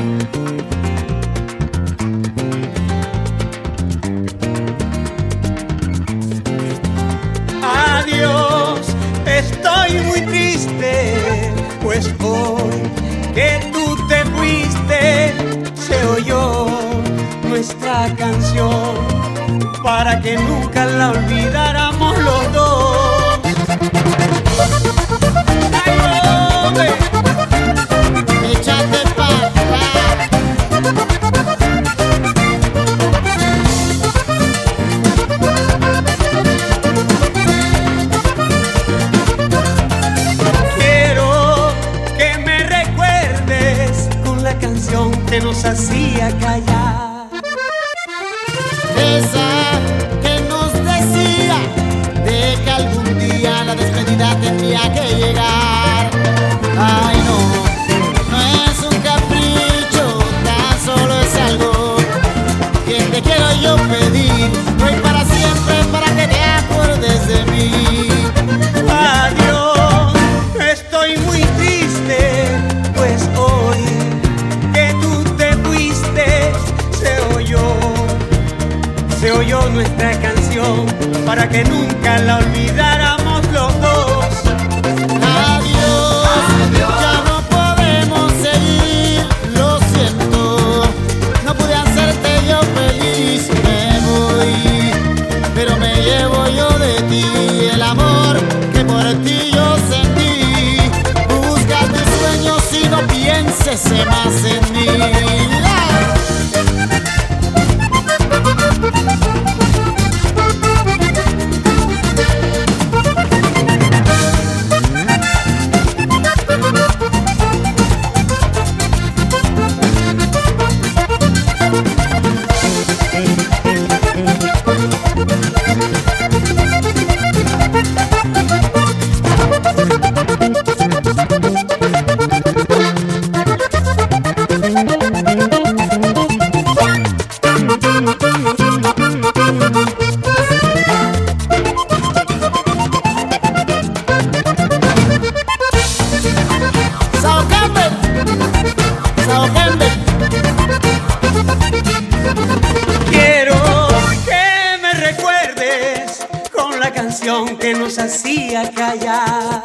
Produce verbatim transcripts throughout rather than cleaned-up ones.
Adiós, estoy muy triste, pues hoy que tú te fuiste, se oyó nuestra canción para que nunca la olvidáramos los dos. ¡Ay, hombre! Échate pa' acá. Quiero que me recuerdes con la canción que nos hacía callar. Esa que nos decía de que algún día la despedida tendría que llegar. Ay no, no es un capricho, tan solo es algo que te quiero yo pedir. Hoy para siempre, para que te acuerdes de mí. Adiós, estoy muy triste, pues hoy que tú te fuiste, se oyó, se oyó nuestra canción para que nunca la olvidáramos los dos. Adiós, ya no podemos seguir, lo siento, no pude hacerte yo feliz, me voy, pero me llevo yo de ti el amor que por ti yo sentí. Busca tus sueños y no pienses más en mí. Sao Campbell, Sao Campbell. Quiero que me recuerdes con la canción que nos hacía callar.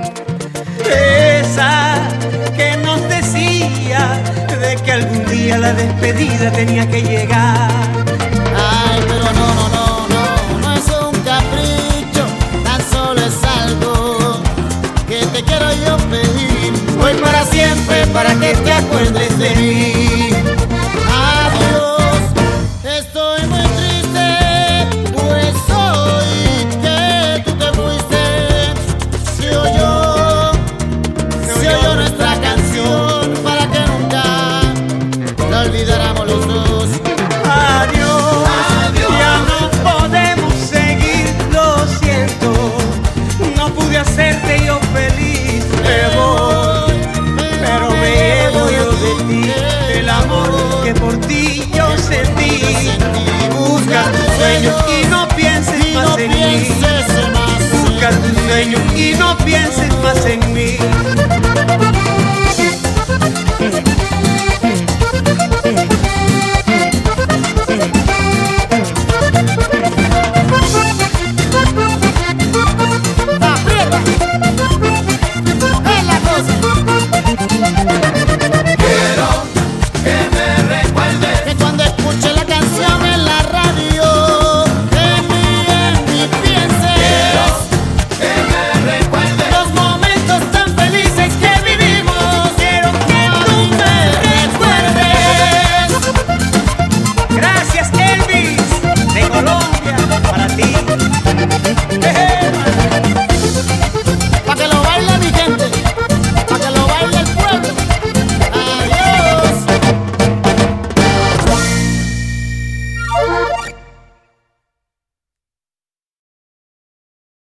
Esa que nos decía de que algún día la despedida tenía que llegar. Ay, pero no, no, no, no, no es un capricho, tan solo es algo que te quiero yo pedir. Hoy para siempre, para que te acuerdes de mí. Adiós, estoy muy triste, pues hoy que tú te fuiste, se oyó, se oyó nuestra canción para que nunca la olvidáramos los dos. Adiós, ya no podemos seguir, lo siento, no pude hacerte yo feliz, me voy, pero me llevo yo de ti el amor que por ti yo sentí. Busca tu sueño y no pienses más en mí. Busca tu sueño y no pienses más en mí.